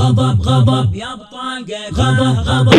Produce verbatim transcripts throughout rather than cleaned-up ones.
غضب غضب يبطل كيفه غضب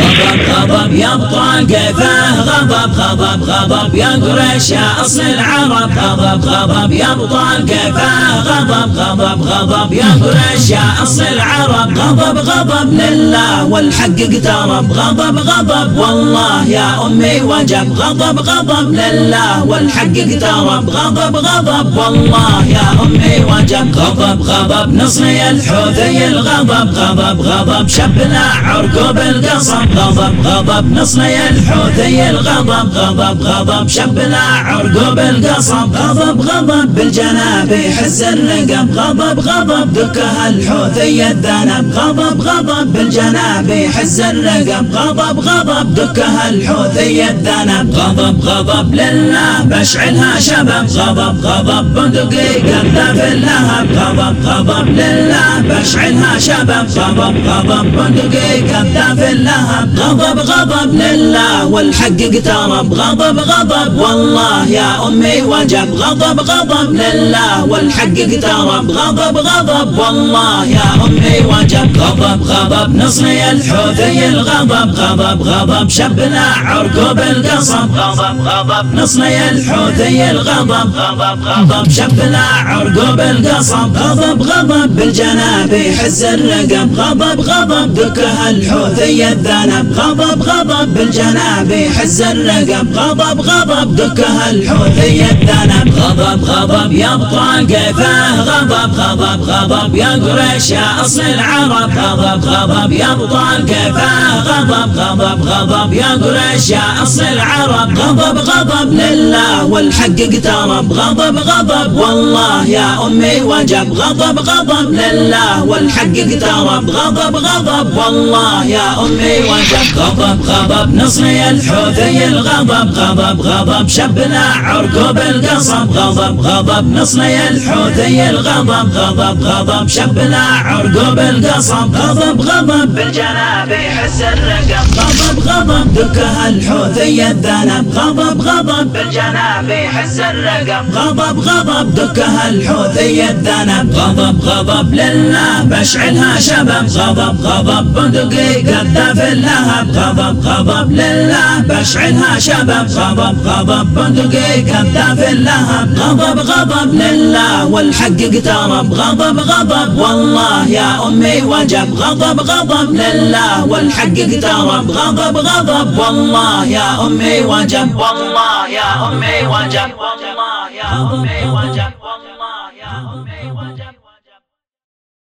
غضب غضب يبطل كيفه غضب غضب غضب ينقرش يا أصل العرب غضب غضب يبطل كيفه غضب غضب غضب ينقرش يا أصل العرب غضب غضب لله والحق اقترب غضب غضب والله يا أمي وجب غضب غضب لله والحق اقترب غضب غضب والله يا أمي وجب غضب غضب نصري الحوثي الغضب غضب غضب شبنا عرقوب القصب غضب غضب نصري الحوثي الغضب غضب غضب شبنا عرقوب القصب غضب غضب بالجناب يحز الرقب غضب غضب دكها الحوثي الذنب غضب غضب بالجناب يحز الرقب غضب غضب دكها الحوثي الذنب غضب غضب لله بشعلها شباب غضب غضب بندقي قذف اللهب غضب غضب لله بشعلها شباب غضب غضب بندقي قذف اللهب غضب غضب لله والحق اقترب غضب غضب والله يا أمي وجب غضب غضب لله والحق اقترب غضب غضب والله يا أمي وجب غضب غضب نصري الحوثي الغضب غضب غضب شبنا عرقوب القصب غضب غضب نصري الحوثي الغضب غضب غضب شبنا عرقوب القصب غضب غضب بالجناب يحز الرقب غضب غضب دكها الحوثي الذنب غضب غضب بالجناب يحز الرقب غضب غضب دكها الحوثي الذنب غضب غضب يبطل كيفه غضب غضب غضب ينقرش يا أصل العرب غضب غضب يبطل كيفه غضب غضب غضب ينقرش يا أصل العرب غضب غضب لله والحق اقترب غضب غضب والله يا أمي وجب غضب غضب لله والحق اقترب غضب غضب والله يا أمي وجب غضب غضب نصري الحوثي الغضب غضب غضب شبنا عرقوب القصب غضب غضب نصري الحوثي الغضب غضب غضب شبنا عرقوب القصب غضب غضب بالجناب يحز الرقب غضب غضب دكها الحوثي الذنب غضب غضب بالجناب يحز الرقب غضب غضب دكها الحوثي الذنب غضب غضب لله بشعلها شباب غضب غضب بندقي قذف اللهب غضب غضب لله بشعلها شباب غضب غضب بندقي قذف اللهب غضب غضب لله والحق اقترب غضب غضب والله يا أمي وجب غضب غضب لله والحق اقترب غضب غضب والله يا أمي وجب والله يا أمي وجب والله يا أمي وجب